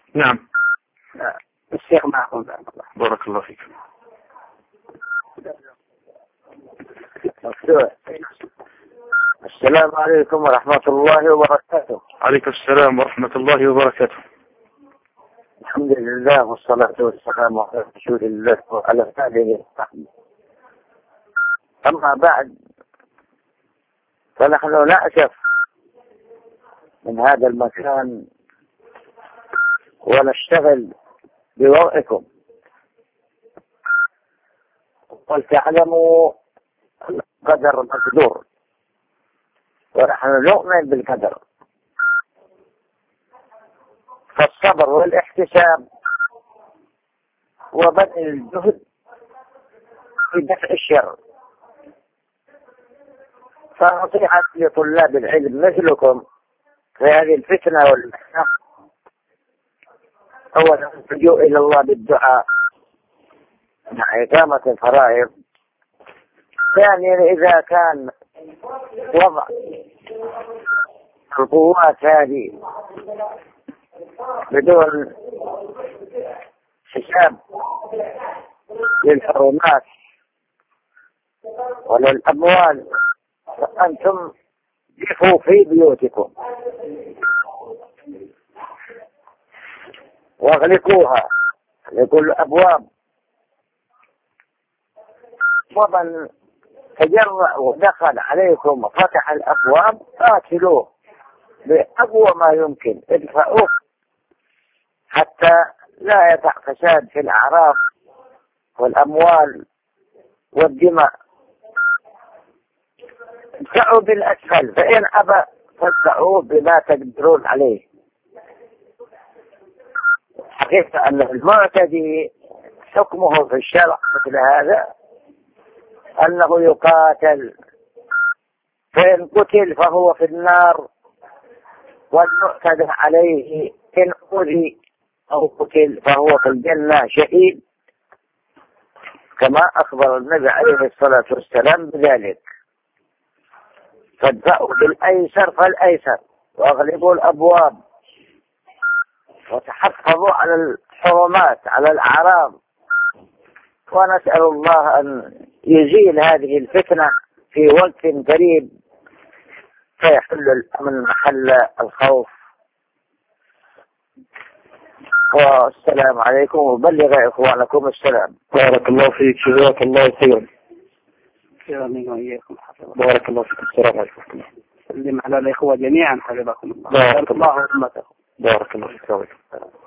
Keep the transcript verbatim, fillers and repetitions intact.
نعم. الشيخ معكم. بارك الله فيك. السلام عليكم ورحمة الله وبركاته. عليكم السلام ورحمة الله وبركاته. الحمد لله والصلاة والسلام على رسول الله وعلى آله وصحبه. أما بعد، فنحن نأسف من هذا المكان ونشتغل بوضعكم، ولتعلموا القدر مقدور، ونحن نؤمن بالقدر. فالصبر والاحتساب وبذل الجهد في دفع الشر. فنصيحتي لطلاب العلم مثلكم في هذه الفتنة والمحنة: أولا اللجوء إلى الله بالدعاء مع إقامة الفرائض. ثانيا، إذا كان وضع القوات هذه بدون حساب للحرمات وللأموال، فأنتم جفوا في بيوتكم واغلقوها لكل الأبواب، ومن تجرأ ودخل عليكم وفتح الأبواب قاتلوه بأقوى ما يمكن، ادفعوه حتى لا يقع فساد في الأعراض والأموال والدماء. ادفعوا بالأسفل، فإن أبى فادفعوه بما تقدرون عليه. حقيقة أن المعتدي حكمه في الشرع مثل هذا أنه يقاتل، فإن قتل فهو في النار، والمعتدى عليه إن أذي أو قتل فهو في الجنة شهيد، كما أخبر النبي عليه الصلاة والسلام بذلك. فادفعوا بالأيسر فالأيسر، وأغلقوا الأبواب، وتحفظوا على الحرمات على الأعراض. ونسأل الله أن يزيل هذه الفتنة في وقت قريب فيحل الأمن محل الخوف. والسلام عليكم، وبلغ إخوانكم السلام. بارك الله فيك، جزاك الله خيرا. بارك الله فيك. السلام عليكم. سلم على الإخوة جميعا حفظكم الله. بارك الله. أمتكم. بارك الله فيك.